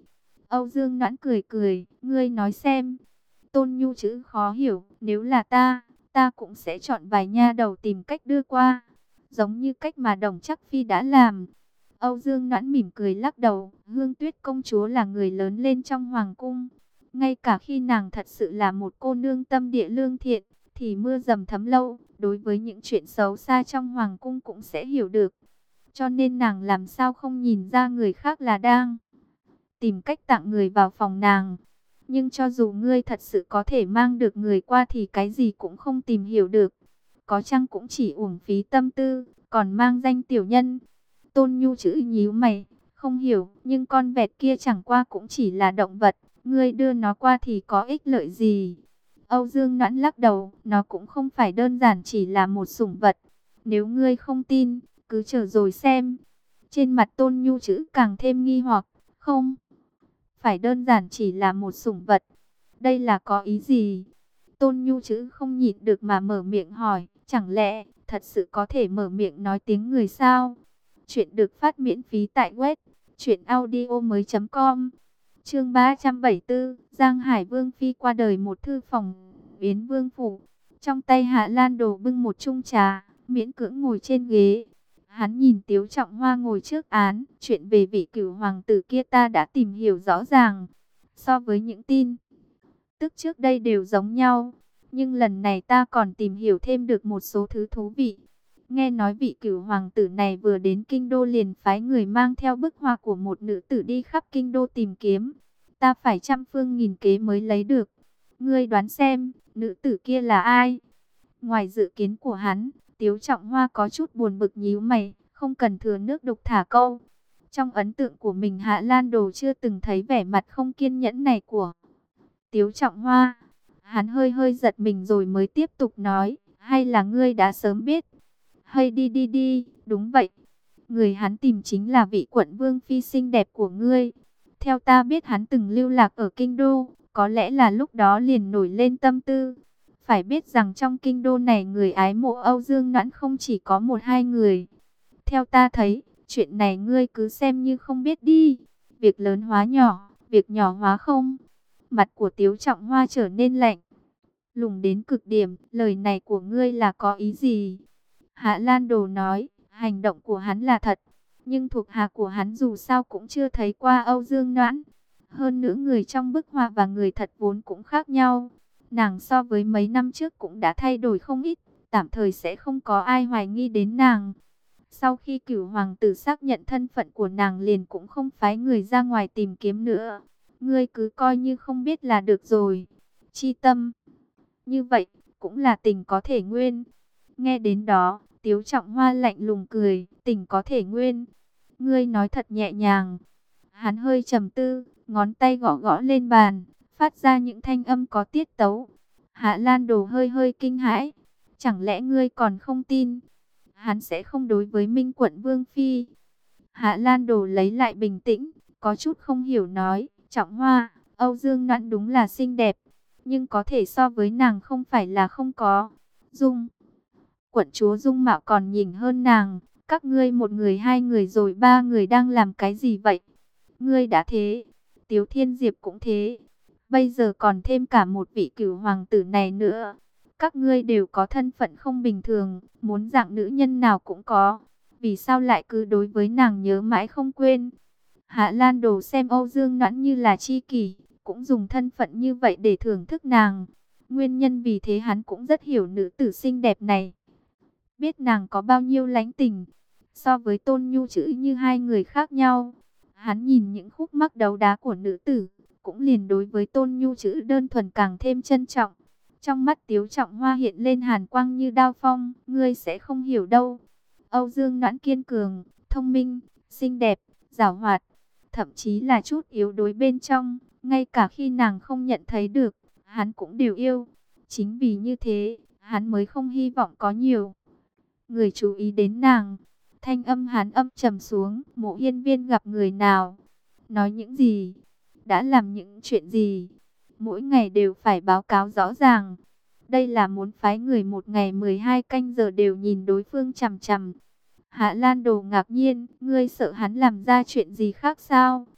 Âu Dương Noãn cười cười, ngươi nói xem. Tôn Nhu chữ khó hiểu, nếu là ta, ta cũng sẽ chọn vài nha đầu tìm cách đưa qua, giống như cách mà Đồng Trắc Phi đã làm. Âu Dương Noãn mỉm cười lắc đầu, Hương Tuyết công chúa là người lớn lên trong hoàng cung. Ngay cả khi nàng thật sự là một cô nương tâm địa lương thiện, thì mưa dầm thấm lâu, đối với những chuyện xấu xa trong hoàng cung cũng sẽ hiểu được. Cho nên nàng làm sao không nhìn ra người khác là đang tìm cách tặng người vào phòng nàng. Nhưng cho dù ngươi thật sự có thể mang được người qua thì cái gì cũng không tìm hiểu được. Có chăng cũng chỉ uổng phí tâm tư, còn mang danh tiểu nhân. Tôn Nhu chữ nhíu mày, không hiểu, nhưng con vẹt kia chẳng qua cũng chỉ là động vật. Ngươi đưa nó qua thì có ích lợi gì? Âu Dương Noãn lắc đầu, nó cũng không phải đơn giản chỉ là một sủng vật. Nếu ngươi không tin, cứ chờ rồi xem. Trên mặt Tôn Nhu chữ càng thêm nghi hoặc, không phải đơn giản chỉ là một sủng vật. Đây là có ý gì? Tôn Nhu chữ không nhịn được mà mở miệng hỏi, chẳng lẽ thật sự có thể mở miệng nói tiếng người sao? Chuyện được phát miễn phí tại web truyện audio mới chấm com. Chương ba trăm bảy mươi tư, Giang Hải Vương phi qua đời. Một thư phòng Yến Vương phủ. Trong tay Hạ Lan Đồ bưng một chung trà, miễn cưỡng ngồi trên ghế. Hắn nhìn Tiếu Trọng Hoa ngồi trước án, chuyện về vị cửu hoàng tử kia ta đã tìm hiểu rõ ràng. So với những tin tức trước đây đều giống nhau, nhưng lần này ta còn tìm hiểu thêm được một số thứ thú vị. Nghe nói vị cửu hoàng tử này vừa đến kinh đô liền phái người mang theo bức hoa của một nữ tử đi khắp kinh đô tìm kiếm. Ta phải trăm phương nghìn kế mới lấy được. Ngươi đoán xem, nữ tử kia là ai? Ngoài dự kiến của hắn, Tiếu Trọng Hoa có chút buồn bực nhíu mày, không cần thừa nước đục thả câu. Trong ấn tượng của mình Hạ Lan Đồ chưa từng thấy vẻ mặt không kiên nhẫn này của Tiếu Trọng Hoa. Hắn hơi hơi giật mình rồi mới tiếp tục nói, hay là ngươi đã sớm biết? Hay đi đi đi, đúng vậy. Người hắn tìm chính là vị quận vương phi xinh đẹp của ngươi. Theo ta biết hắn từng lưu lạc ở kinh đô, có lẽ là lúc đó liền nổi lên tâm tư. Phải biết rằng trong kinh đô này người ái mộ Âu Dương Noãn không chỉ có một hai người. Theo ta thấy, chuyện này ngươi cứ xem như không biết đi. Việc lớn hóa nhỏ, việc nhỏ hóa không. Mặt của Tiếu Trọng Hoa trở nên lạnh lùng đến cực điểm. Lời này của ngươi là có ý gì? Hạ Lan Đồ nói, hành động của hắn là thật, nhưng thuộc hạ của hắn dù sao cũng chưa thấy qua Âu Dương Noãn. Hơn nữa người trong bức họa và người thật vốn cũng khác nhau. Nàng so với mấy năm trước cũng đã thay đổi không ít, tạm thời sẽ không có ai hoài nghi đến nàng. Sau khi cửu hoàng tử xác nhận thân phận của nàng liền cũng không phái người ra ngoài tìm kiếm nữa. Ngươi cứ coi như không biết là được rồi. Chi tâm như vậy cũng là tình có thể nguyên. Nghe đến đó, Tiếu Trọng Hoa lạnh lùng cười, tình có thể nguyên. Ngươi nói thật nhẹ nhàng. Hắn hơi trầm tư, ngón tay gõ gõ lên bàn, phát ra những thanh âm có tiết tấu. Hạ Lan Đồ hơi hơi kinh hãi. Chẳng lẽ ngươi còn không tin hắn sẽ không đối với Minh quận Vương phi? Hạ Lan Đồ lấy lại bình tĩnh, có chút không hiểu nói, Trọng Hoa, Âu Dương Noãn đúng là xinh đẹp, nhưng có thể so với nàng không phải là không có. Dung quận chúa dung mạo còn nhìn hơn nàng. Các ngươi một người hai người rồi ba người đang làm cái gì vậy? Ngươi đã thế, Tiếu Thiên Diệp cũng thế, bây giờ còn thêm cả một vị cửu hoàng tử này nữa. Các ngươi đều có thân phận không bình thường, muốn dạng nữ nhân nào cũng có. Vì sao lại cứ đối với nàng nhớ mãi không quên? Hạ Lan Đồ xem Âu Dương Noãn như là tri kỷ, cũng dùng thân phận như vậy để thưởng thức nàng. Nguyên nhân vì thế hắn cũng rất hiểu nữ tử xinh đẹp này, biết nàng có bao nhiêu lãnh tình. So với Tôn Nhu chữ như hai người khác nhau, hắn nhìn những khúc mắc đấu đá của nữ tử, cũng liền đối với Tôn Nhu chữ đơn thuần càng thêm trân trọng. Trong mắt Tiếu Trọng Hoa hiện lên hàn quang như đao phong, ngươi sẽ không hiểu đâu. Âu Dương Noãn kiên cường, thông minh, xinh đẹp, giảo hoạt, thậm chí là chút yếu đuối bên trong, ngay cả khi nàng không nhận thấy được, hắn cũng đều yêu. Chính vì như thế, hắn mới không hy vọng có nhiều người chú ý đến nàng. Thanh âm hắn âm trầm xuống, Mộ Hiên Viên gặp người nào, nói những gì, đã làm những chuyện gì, mỗi ngày đều phải báo cáo rõ ràng. Đây là muốn phái người một ngày mười hai canh giờ đều nhìn đối phương chằm chằm. Hạ Lan Đồ ngạc nhiên, ngươi sợ hắn làm ra chuyện gì khác sao?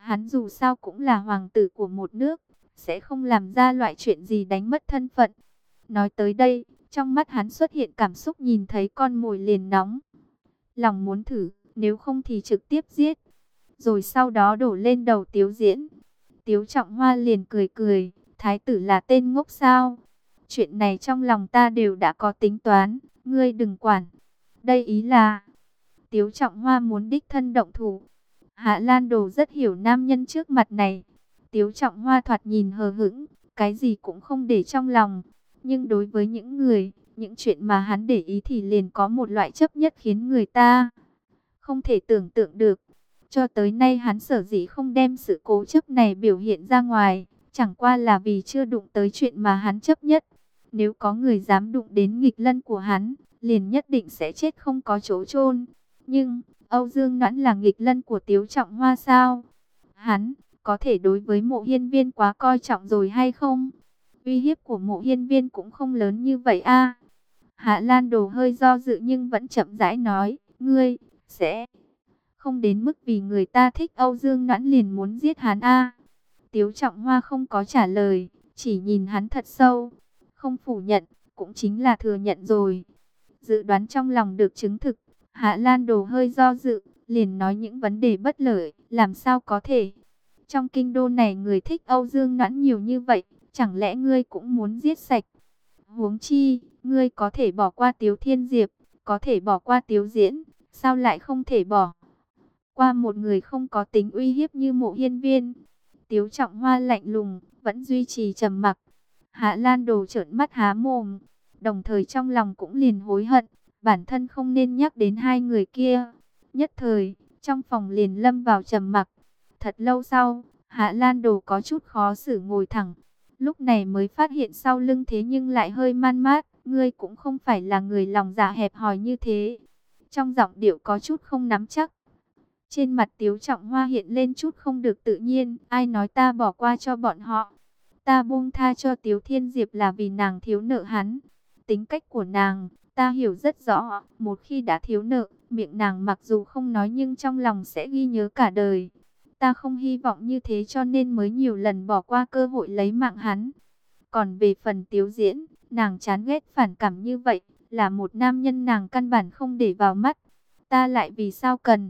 Hắn dù sao cũng là hoàng tử của một nước, sẽ không làm ra loại chuyện gì đánh mất thân phận. Nói tới đây, trong mắt hắn xuất hiện cảm xúc nhìn thấy con mồi liền nóng. Lòng muốn thử, nếu không thì trực tiếp giết. Rồi sau đó đổ lên đầu Tiếu Diễn. Tiếu Trọng Hoa liền cười cười, thái tử là tên ngốc sao? Chuyện này trong lòng ta đều đã có tính toán, ngươi đừng quản. Đây ý là, Tiếu Trọng Hoa muốn đích thân động thủ. Hạ Lan Đồ rất hiểu nam nhân trước mặt này. Tiếu Trọng Hoa thoạt nhìn hờ hững, cái gì cũng không để trong lòng. Nhưng đối với những người, những chuyện mà hắn để ý thì liền có một loại chấp nhất khiến người ta không thể tưởng tượng được. Cho tới nay hắn sở dĩ không đem sự cố chấp này biểu hiện ra ngoài, chẳng qua là vì chưa đụng tới chuyện mà hắn chấp nhất. Nếu có người dám đụng đến nghịch lân của hắn, liền nhất định sẽ chết không có chỗ chôn. Nhưng, Âu Dương Noãn là nghịch lân của Tiếu Trọng Hoa sao? Hắn, có thể đối với Mộ Hiên Viên quá coi trọng rồi hay không? Uy hiếp của Mộ Hiên Viên cũng không lớn như vậy a. Hạ Lan Đồ hơi do dự nhưng vẫn chậm rãi nói, ngươi, sẽ không đến mức vì người ta thích Âu Dương Noãn liền muốn giết hắn a. Tiếu Trọng Hoa không có trả lời, chỉ nhìn hắn thật sâu, không phủ nhận, cũng chính là thừa nhận rồi. Dự đoán trong lòng được chứng thực, Hạ Lan Đồ hơi do dự, liền nói những vấn đề bất lợi, làm sao có thể. Trong kinh đô này người thích Âu Dương Noãn nhiều như vậy, chẳng lẽ ngươi cũng muốn giết sạch? Huống chi, ngươi có thể bỏ qua Tiếu Thiên Diệp, có thể bỏ qua Tiếu Diễn, sao lại không thể bỏ qua một người không có tính uy hiếp như Mộ Hiên Viên? Tiếu Trọng Hoa lạnh lùng, vẫn duy trì trầm mặc. Hạ Lan Đồ trợn mắt há mồm, đồng thời trong lòng cũng liền hối hận, bản thân không nên nhắc đến hai người kia. Nhất thời, trong phòng liền lâm vào trầm mặc. Thật lâu sau, Hạ Lan Đồ có chút khó xử ngồi thẳng. Lúc này mới phát hiện sau lưng thế nhưng lại hơi man mát. Ngươi cũng không phải là người lòng dạ hẹp hòi như thế. Trong giọng điệu có chút không nắm chắc. Trên mặt Tiếu Trọng Hoa hiện lên chút không được tự nhiên. Ai nói ta bỏ qua cho bọn họ? Ta buông tha cho Tiếu Thiên Diệp là vì nàng thiếu nợ hắn. Tính cách của nàng, ta hiểu rất rõ. Một khi đã thiếu nợ, miệng nàng mặc dù không nói nhưng trong lòng sẽ ghi nhớ cả đời. Ta không hy vọng như thế cho nên mới nhiều lần bỏ qua cơ hội lấy mạng hắn. Còn về phần Tiếu Diễn, nàng chán ghét phản cảm như vậy, là một nam nhân nàng căn bản không để vào mắt. Ta lại vì sao cần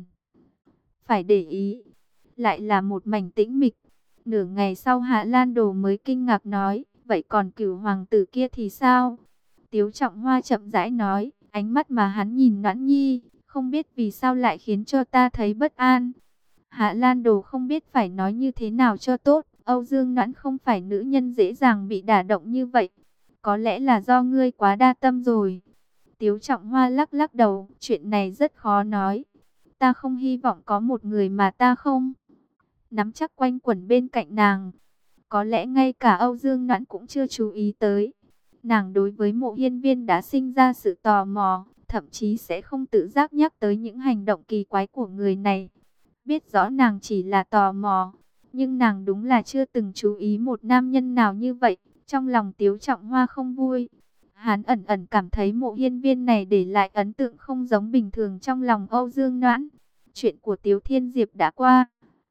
phải để ý? Lại là một mảnh tĩnh mịch. Nửa ngày sau Hạ Lan Đồ mới kinh ngạc nói, vậy còn Cửu hoàng tử kia thì sao? Tiếu Trọng Hoa chậm rãi nói, ánh mắt mà hắn nhìn Noãn Nhi, không biết vì sao lại khiến cho ta thấy bất an. Hạ Lan Đồ không biết phải nói như thế nào cho tốt. Âu Dương Noãn không phải nữ nhân dễ dàng bị đả động như vậy. Có lẽ là do ngươi quá đa tâm rồi. Tiếu Trọng Hoa lắc lắc đầu, chuyện này rất khó nói. Ta không hy vọng có một người mà ta không nắm chắc quanh quẩn bên cạnh nàng. Có lẽ ngay cả Âu Dương Noãn cũng chưa chú ý tới. Nàng đối với Mộ Hiên Viên đã sinh ra sự tò mò, thậm chí sẽ không tự giác nhắc tới những hành động kỳ quái của người này. Biết rõ nàng chỉ là tò mò, nhưng nàng đúng là chưa từng chú ý một nam nhân nào như vậy. Trong lòng Tiếu Trọng Hoa không vui. Hắn ẩn ẩn cảm thấy Mộ Hiên Viên này để lại ấn tượng không giống bình thường trong lòng Âu Dương Noãn. Chuyện của Tiếu Thiên Diệp đã qua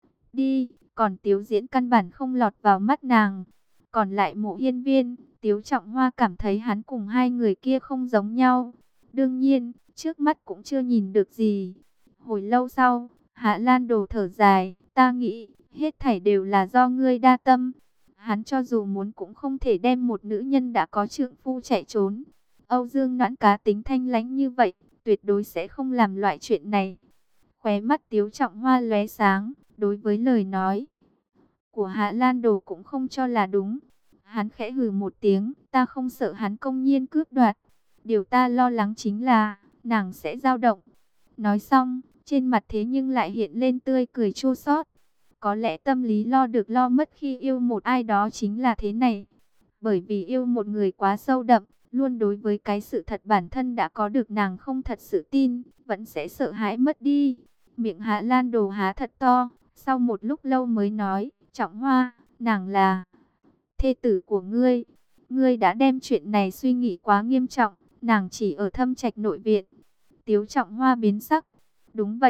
đi, còn Tiếu Diễn căn bản không lọt vào mắt nàng. Còn lại Mộ Hiên Viên, Tiếu Trọng Hoa cảm thấy hắn cùng hai người kia không giống nhau. Đương nhiên, trước mắt cũng chưa nhìn được gì. Hồi lâu sau, Hạ Lan Đồ thở dài, ta nghĩ, hết thảy đều là do ngươi đa tâm. Hắn cho dù muốn cũng không thể đem một nữ nhân đã có trượng phu chạy trốn. Âu Dương Noãn cá tính thanh lãnh như vậy, tuyệt đối sẽ không làm loại chuyện này. Khóe mắt Tiếu Trọng Hoa lóe sáng, đối với lời nói của Hạ Lan Đồ cũng không cho là đúng. Hắn khẽ hừ một tiếng, ta không sợ hắn công nhiên cướp đoạt. Điều ta lo lắng chính là, nàng sẽ dao động. Nói xong, trên mặt thế nhưng lại hiện lên tươi cười chua xót. Có lẽ tâm lý lo được lo mất khi yêu một ai đó chính là thế này. Bởi vì yêu một người quá sâu đậm, luôn đối với cái sự thật bản thân đã có được nàng không thật sự tin, vẫn sẽ sợ hãi mất đi. Miệng Hạ Lan Đồ há thật to, sau một lúc lâu mới nói, Trọng Hoa, nàng là thê tử của ngươi. Ngươi đã đem chuyện này suy nghĩ quá nghiêm trọng, nàng chỉ ở Thâm Trạch nội viện. Tiếu Trọng Hoa biến sắc. Đúng vậy,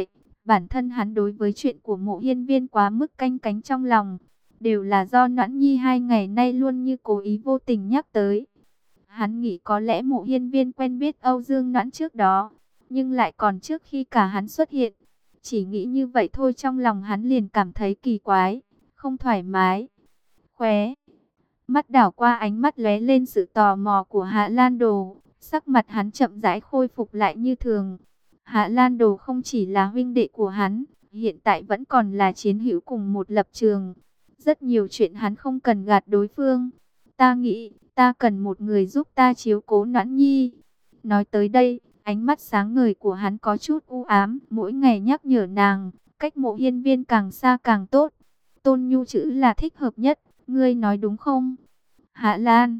Bản thân hắn đối với chuyện của Mộ Hiên Viên quá mức canh cánh trong lòng, đều là do Noãn Nhi hai ngày nay luôn như cố ý vô tình nhắc tới. Hắn nghĩ có lẽ Mộ Hiên Viên quen biết Âu Dương Noãn trước đó, nhưng lại còn trước khi cả hắn xuất hiện. Chỉ nghĩ như vậy thôi trong lòng hắn liền cảm thấy kỳ quái, không thoải mái. Khóe mắt đảo qua ánh mắt lóe lên sự tò mò của Hạ Lan Đồ, sắc mặt hắn chậm rãi khôi phục lại như thường. Hạ Lan Đồ không chỉ là huynh đệ của hắn, hiện tại vẫn còn là chiến hữu cùng một lập trường. Rất nhiều chuyện hắn không cần gạt đối phương. Ta nghĩ, ta cần một người giúp ta chiếu cố Noãn Nhi. Nói tới đây, ánh mắt sáng ngời của hắn có chút u ám, mỗi ngày nhắc nhở nàng, cách Mộ Hiên Viên càng xa càng tốt. Tôn Nhu chữ là thích hợp nhất, ngươi nói đúng không? Hạ Lan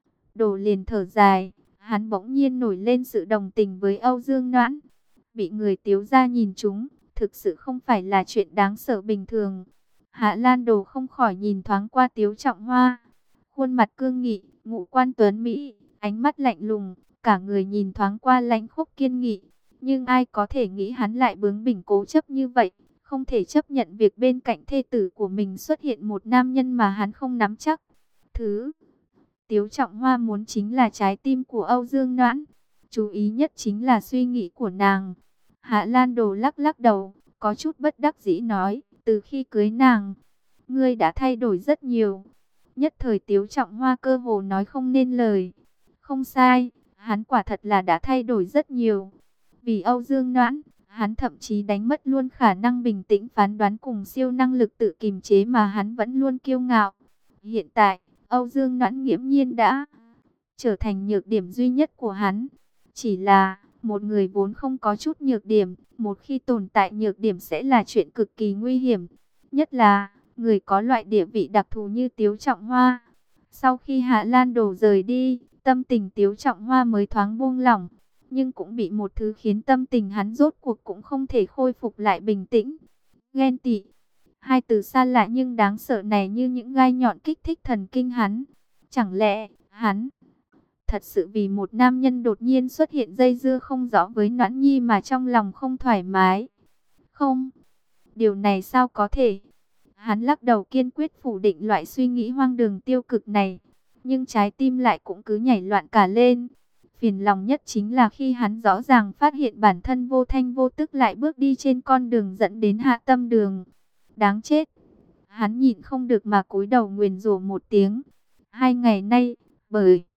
Đồ liền thở dài, hắn bỗng nhiên nổi lên sự đồng tình với Âu Dương Noãn. Bị người Tiếu gia nhìn trúng, thực sự không phải là chuyện đáng sợ bình thường. Hạ Lan Đồ không khỏi nhìn thoáng qua Tiếu Trọng Hoa. Khuôn mặt cương nghị, ngũ quan tuấn Mỹ, ánh mắt lạnh lùng, cả người nhìn thoáng qua lãnh khốc kiên nghị. Nhưng ai có thể nghĩ hắn lại bướng bỉnh cố chấp như vậy, không thể chấp nhận việc bên cạnh thê tử của mình xuất hiện một nam nhân mà hắn không nắm chắc. Thứ Tiếu Trọng Hoa muốn chính là trái tim của Âu Dương Noãn, chú ý nhất chính là suy nghĩ của nàng. Hạ Lan Đồ lắc lắc đầu, có chút bất đắc dĩ nói, từ khi cưới nàng, ngươi đã thay đổi rất nhiều. Nhất thời Tiếu Trọng Hoa cơ hồ nói không nên lời. Không sai, hắn quả thật là đã thay đổi rất nhiều. Vì Âu Dương Noãn, hắn thậm chí đánh mất luôn khả năng bình tĩnh phán đoán cùng siêu năng lực tự kiềm chế mà hắn vẫn luôn kiêu ngạo. Hiện tại, Âu Dương Noãn nghiễm nhiên đã trở thành nhược điểm duy nhất của hắn. Chỉ là, một người vốn không có chút nhược điểm, một khi tồn tại nhược điểm sẽ là chuyện cực kỳ nguy hiểm. Nhất là, người có loại địa vị đặc thù như Tiếu Trọng Hoa. Sau khi Hạ Lan Đồ rời đi, tâm tình Tiếu Trọng Hoa mới thoáng buông lỏng. Nhưng cũng bị một thứ khiến tâm tình hắn rốt cuộc cũng không thể khôi phục lại bình tĩnh. Ghen tị. Hai từ xa lạ nhưng đáng sợ này như những gai nhọn kích thích thần kinh hắn. Chẳng lẽ, hắn thật sự vì một nam nhân đột nhiên xuất hiện dây dưa không rõ với Noãn Nhi mà trong lòng không thoải mái? Không, điều này sao có thể? Hắn lắc đầu kiên quyết phủ định loại suy nghĩ hoang đường tiêu cực này. Nhưng trái tim lại cũng cứ nhảy loạn cả lên. Phiền lòng nhất chính là khi hắn rõ ràng phát hiện bản thân vô thanh vô tức lại bước đi trên con đường dẫn đến Hạ Tâm Đường. Đáng chết! Hắn nhịn không được mà cúi đầu nguyền rủa một tiếng. Hai ngày nay, bởi